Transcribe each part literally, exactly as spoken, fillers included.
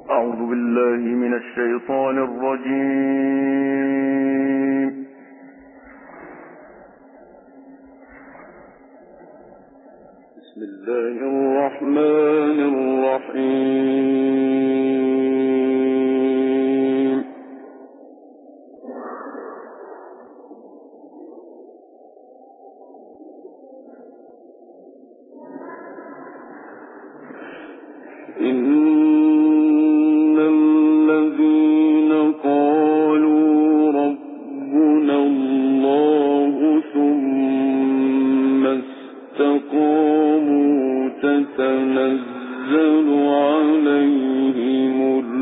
أعوذ بالله من الشيطان الرجيم. بسم الله الرحمن الرحيم. إن الذين قالوا ربنا الله ثم استقاموا تتنزل عليهم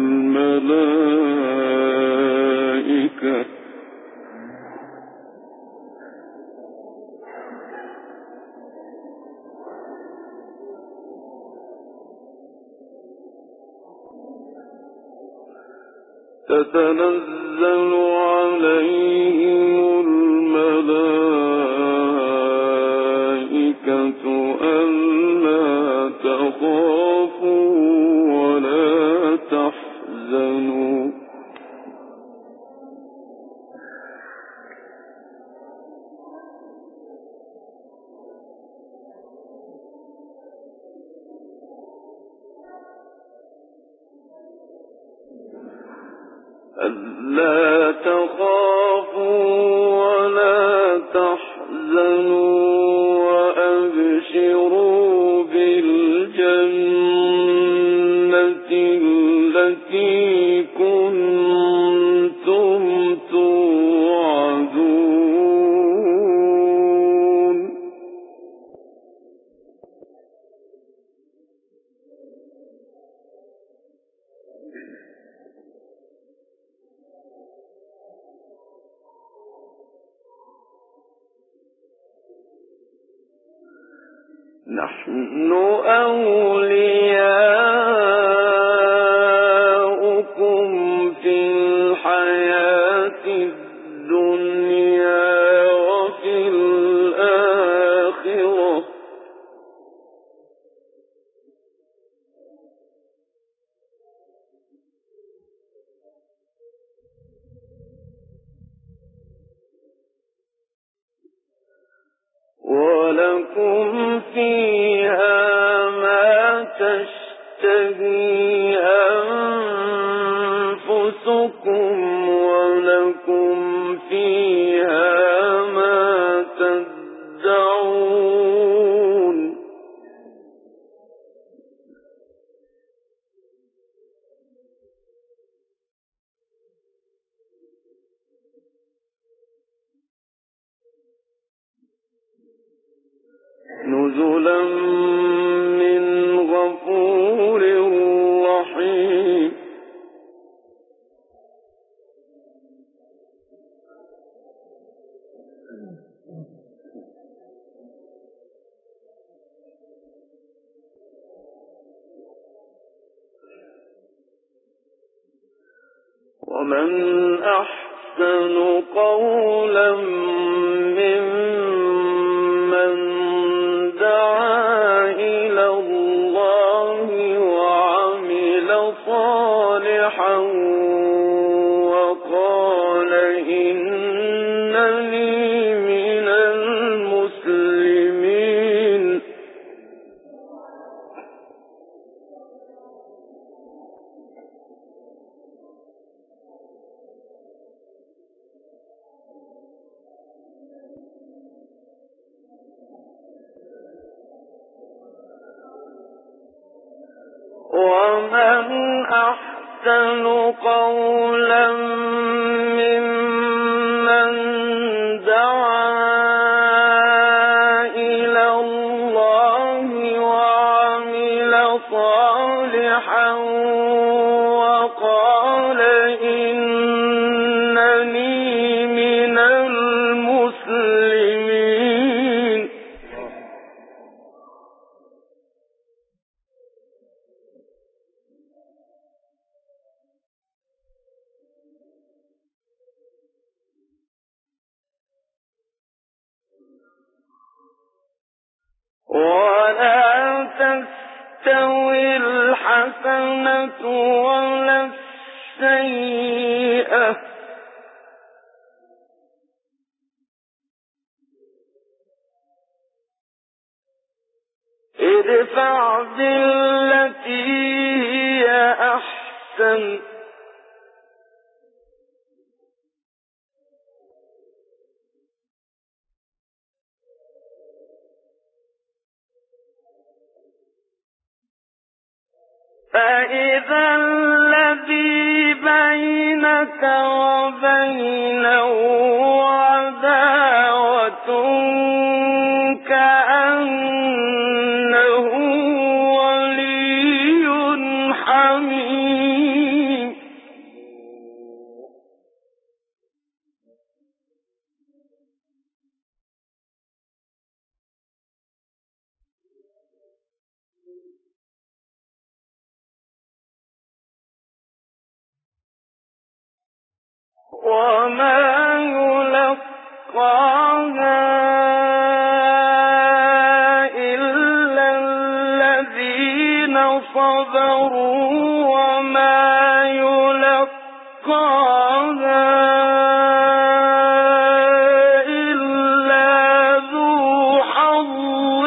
الملائكة تتنزل عليهم الملائكة ألا تخافوا ولا تحزنوا ألا تخافوا ولا تحزنوا وأبشروا بالجنة التي كنتم توعدون نحن أولياؤكم في الحياة الدنيا وفي الآخرة ولكم فيها ما تشتهي أنفسكم ولكم فيها ما تدعون نزلا من غفور رحيم. ومن أحسن قولا ممن دعا إلى الله وعمل صالحا وقال إنني من المسلمين. ومن أحسن قولا ممن دعا إلى الله وعمل صالحا وقال إنني من المسلمين. ولا تستوي الحياة الحسنة ولا السيئة ادفع بالتي هي أحسن فإذا الذي بينك وبينه عداوة كأنه ولي حميم وما يلقاها إلا الذين صبروا وما يلقاها إلا ذو حظ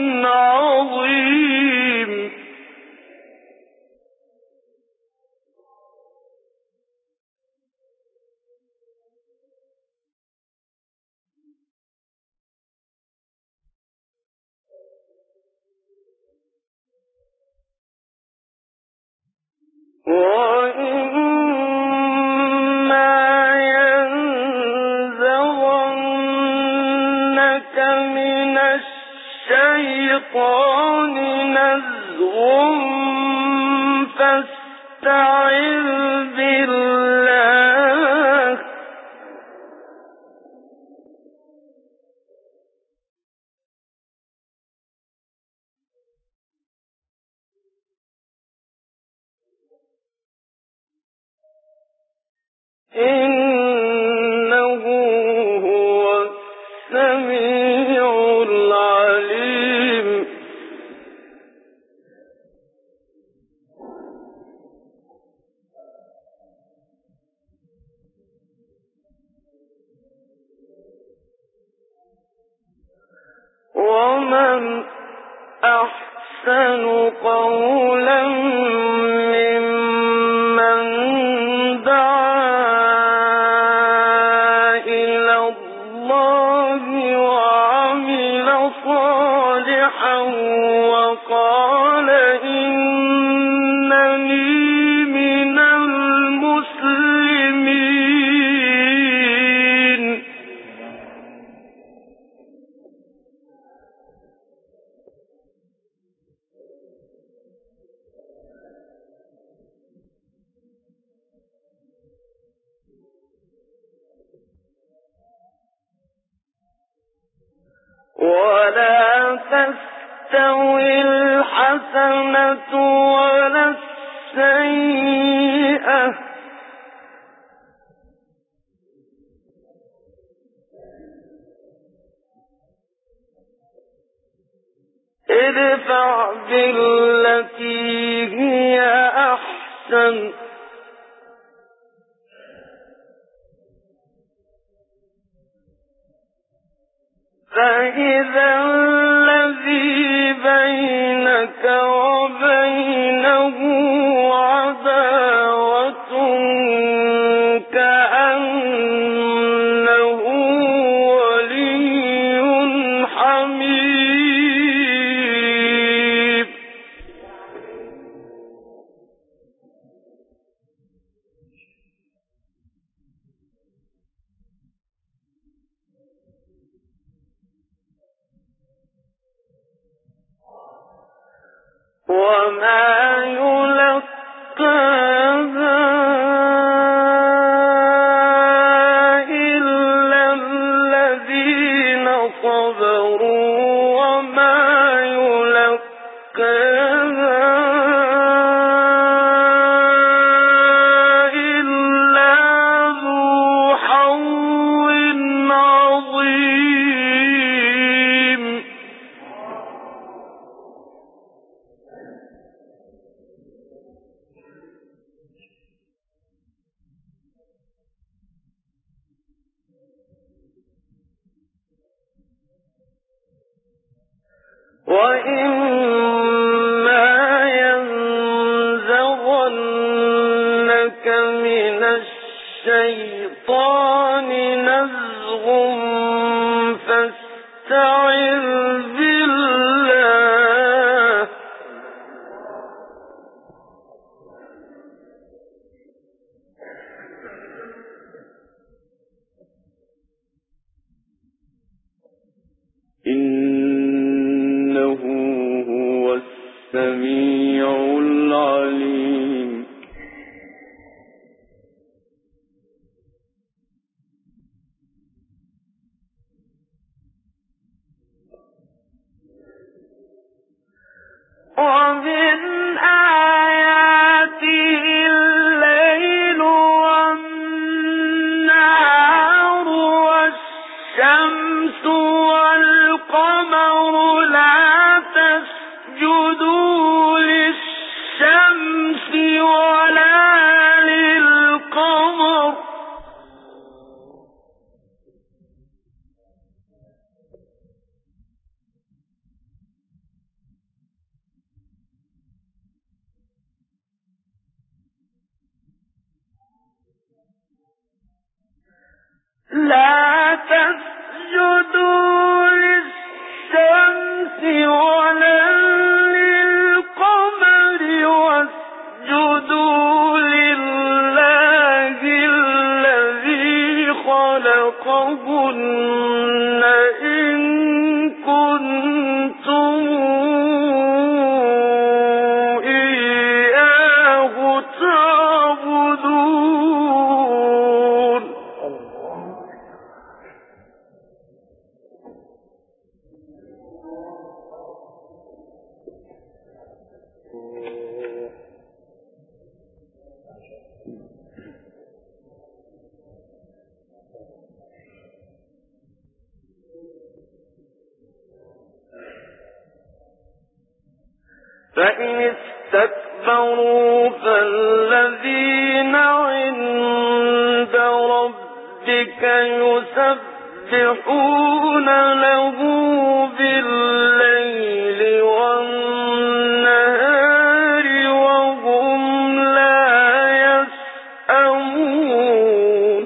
عظيم وإما ينزغنك من الشيطان نزغ فاستعذ بالله إنه هو السميع العليم ومن أحسن قولا ممن دعا إلى الله وعمل صالحا وقال إنني من المسلمين ولا تستوي الحسنة ولا السيئة ادفع بالتي هي أحسن فإذا الذي بينك وبينه عداوة كأنه ولي حميم وما يلقاها إلا الذين صبروا وما يلقاها إلا ذو حظ عظيم. وَإِمَّا يَنزَغَنَّكَ مِنَ الشَّيْطَانِ نَزْغٌ فَاسْتَعِذْ بِاللَّهِ ۖ إِنَّهُ هُوَ السَّمِيعُ الْعَلِيمُ. وَمِنْ آيَاتِهِ اللَّيْلُ وَالنَّهَارُ وَالشَّمْسُ وَالْقَمَرُ لَا تَسْجُدُوا لِلشَّمْسِ وَلَا لِلْقَمَرِ لا تسجدوا للشمس ولا للقمر واسجدوا لله الذي خلقهن إن كنتم إياه تعبدون. فإن استكبروا فالذين عند ربك يسبحون له بالليل والنهار وهم لا يسأمون.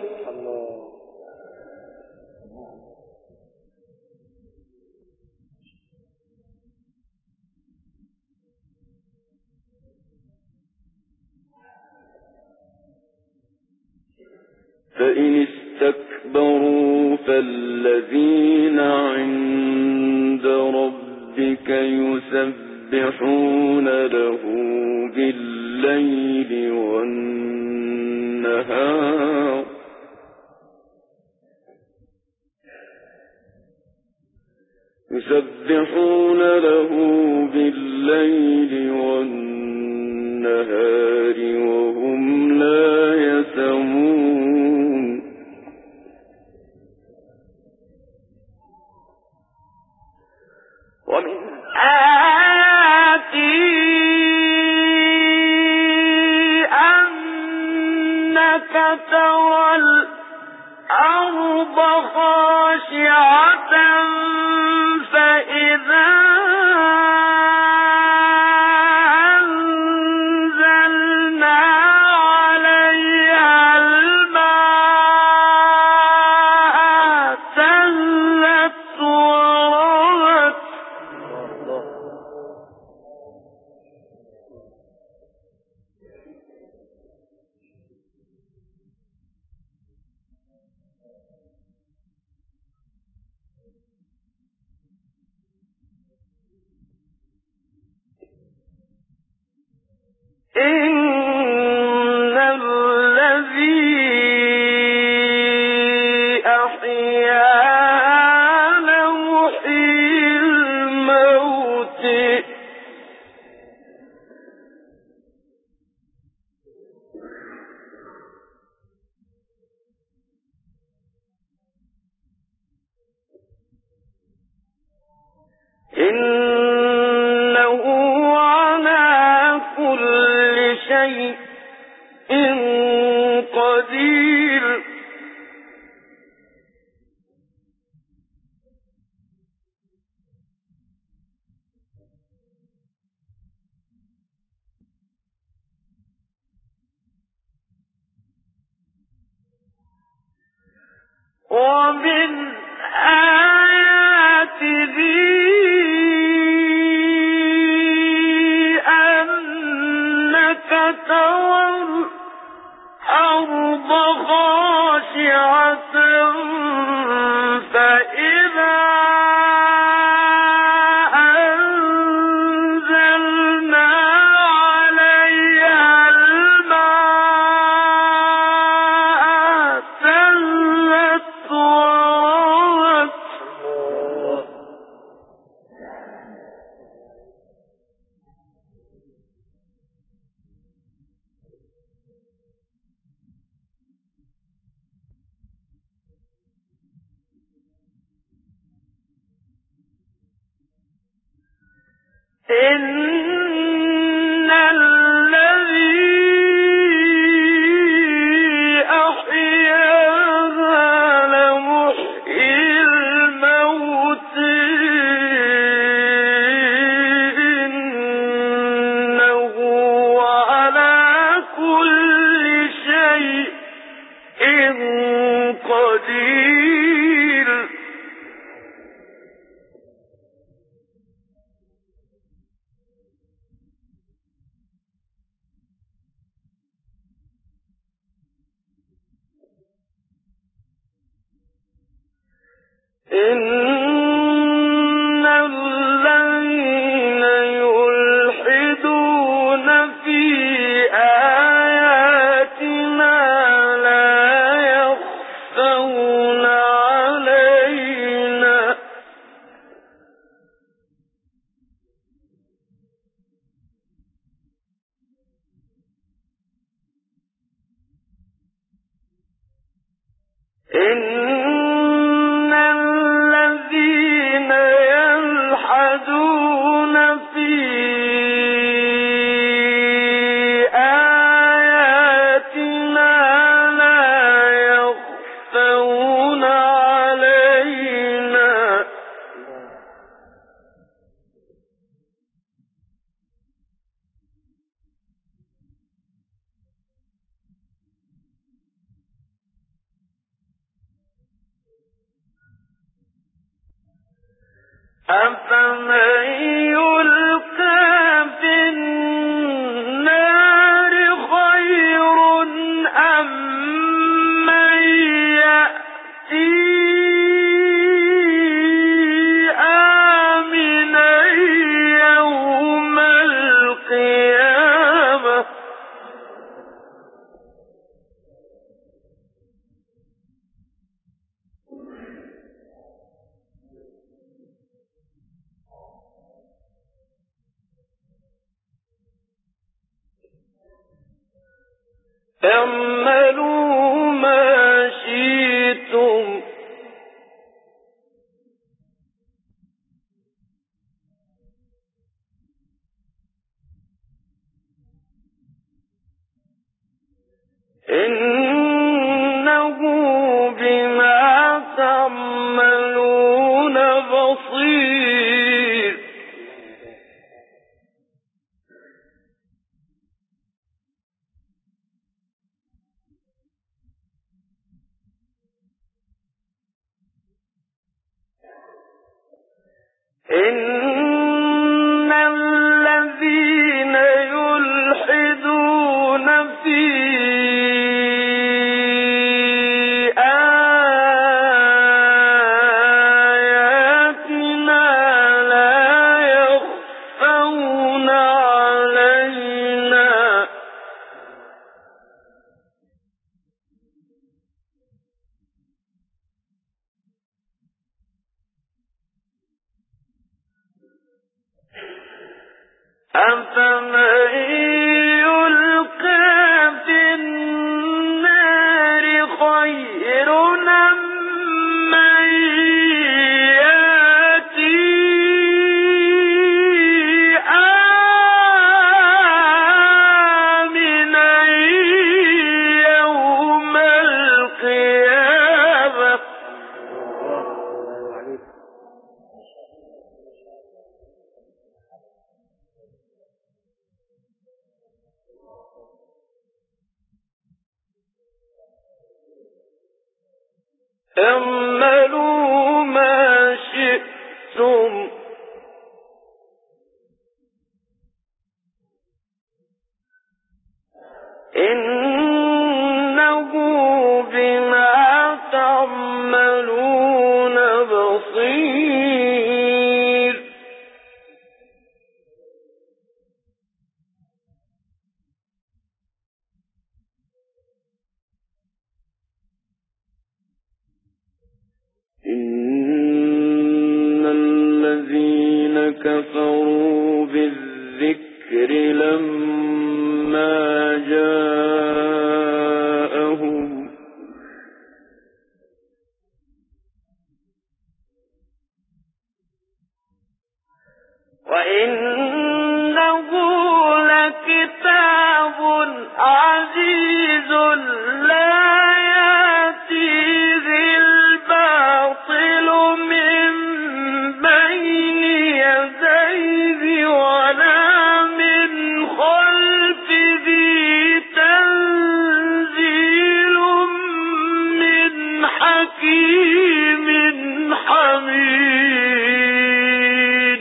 فإن استكبروا فالذين عند ربك يسبحون له بالليل والنهار يسبحون له بالليل والنهار وهم لا يسأمون. ومن آياته أنك ترى الأرض خاشعة فإذا أنزلنا عليها الماء اهتزت وربت إن الذي أحياها لمحيي الموت إنه على كل شيء قدير. ومن آياته أنك ترى الأرض خاشعة فإذا أنزلنا عليها الماء اهتزت وربت إن الذي أحياها لمحيي الموت إنه على كل شيء قدير إن الذين يلحدون في آياتنا لا يخفون علينا إن الذين يلحدون في آياتنا لا يخفون علينا أفمن يلقى في النار خير أم من يأتي آمنا يوم القيامة اعملوا ما شئتم إنه بما تعملون بصير إن الذين يلحدون في آياتنا لا يخفون علينا أفمن يلقى في اعملوا ما شئتم إنه بما تعملون بصير. إن الذين كفروا بالذكر لما جاءهم وإنه لكتاب عزيز لا يأتيه الباطل من بين يديه ولا من خلفه تنزيل من حكيم حميد.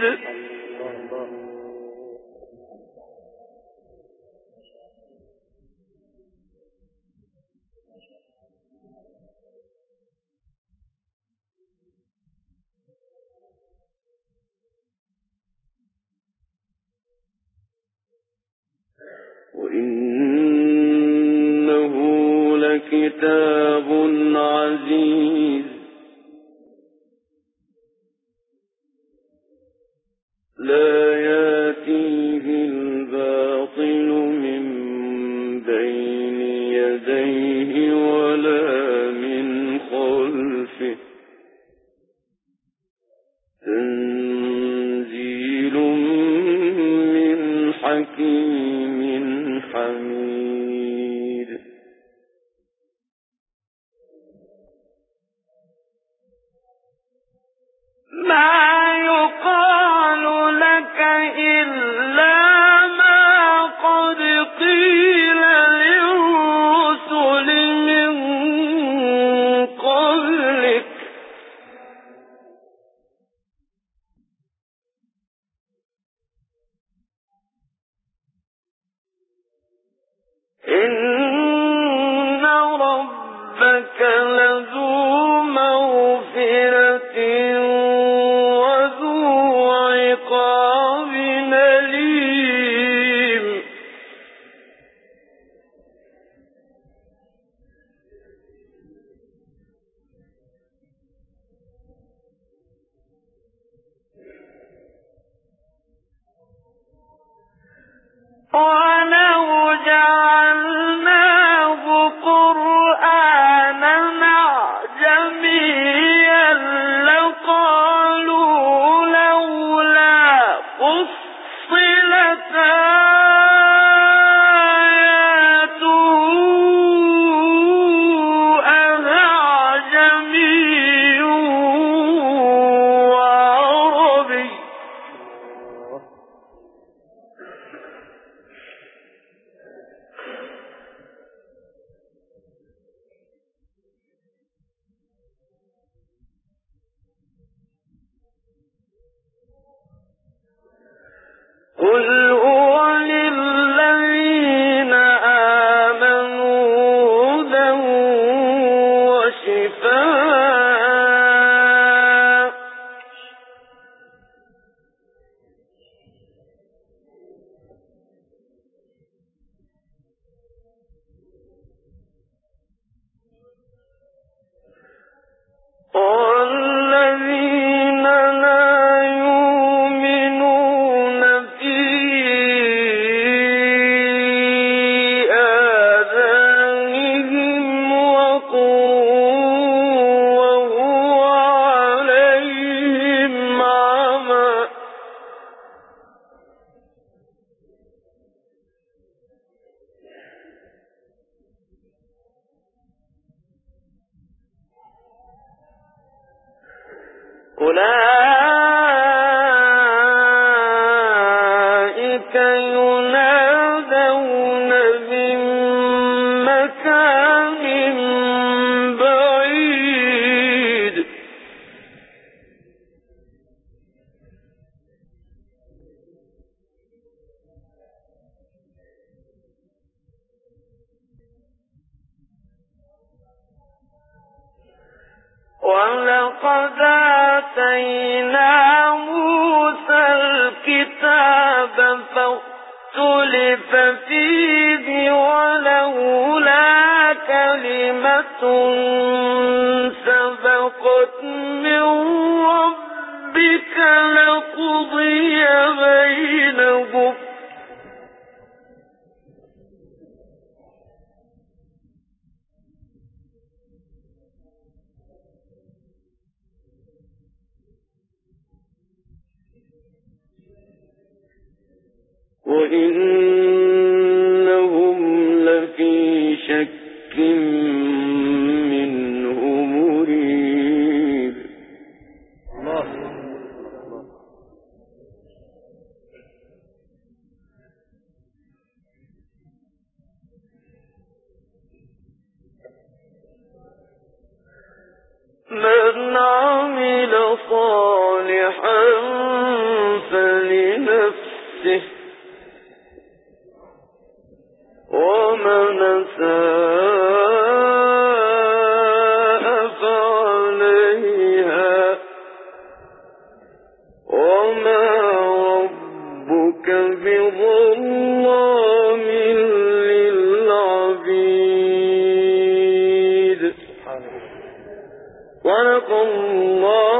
وإنه لكتاب عزيز لا يأتيه الباطل من بين يديه ولا من خلفه تنزيل من حكيم حميد. ما يقال لك إلا ما قد قيل للرسل من قبلك إن ربك لذو مغفرة وذو عقاب أليم. ولو جعلناه قرآنا أعجميا لقالوا لولا فصلت آياته أأعجمي وعربي. قل هو للذين آمنوا هدى وشفاء والذين لا يؤمنون في آذانهم وقر وهو عليهم عمى أولئك ينادون من مكان بعيد ولقد آتينا موسى الكتاب فاختلف فيه ولولا كلمة سبقت من ربك لقضي بينهم وإنهم لفي شك منه مريب. من عمل صالحا فلنفسه ومن أساء فعليها وما ربك بظلام للعبيد. صدق الله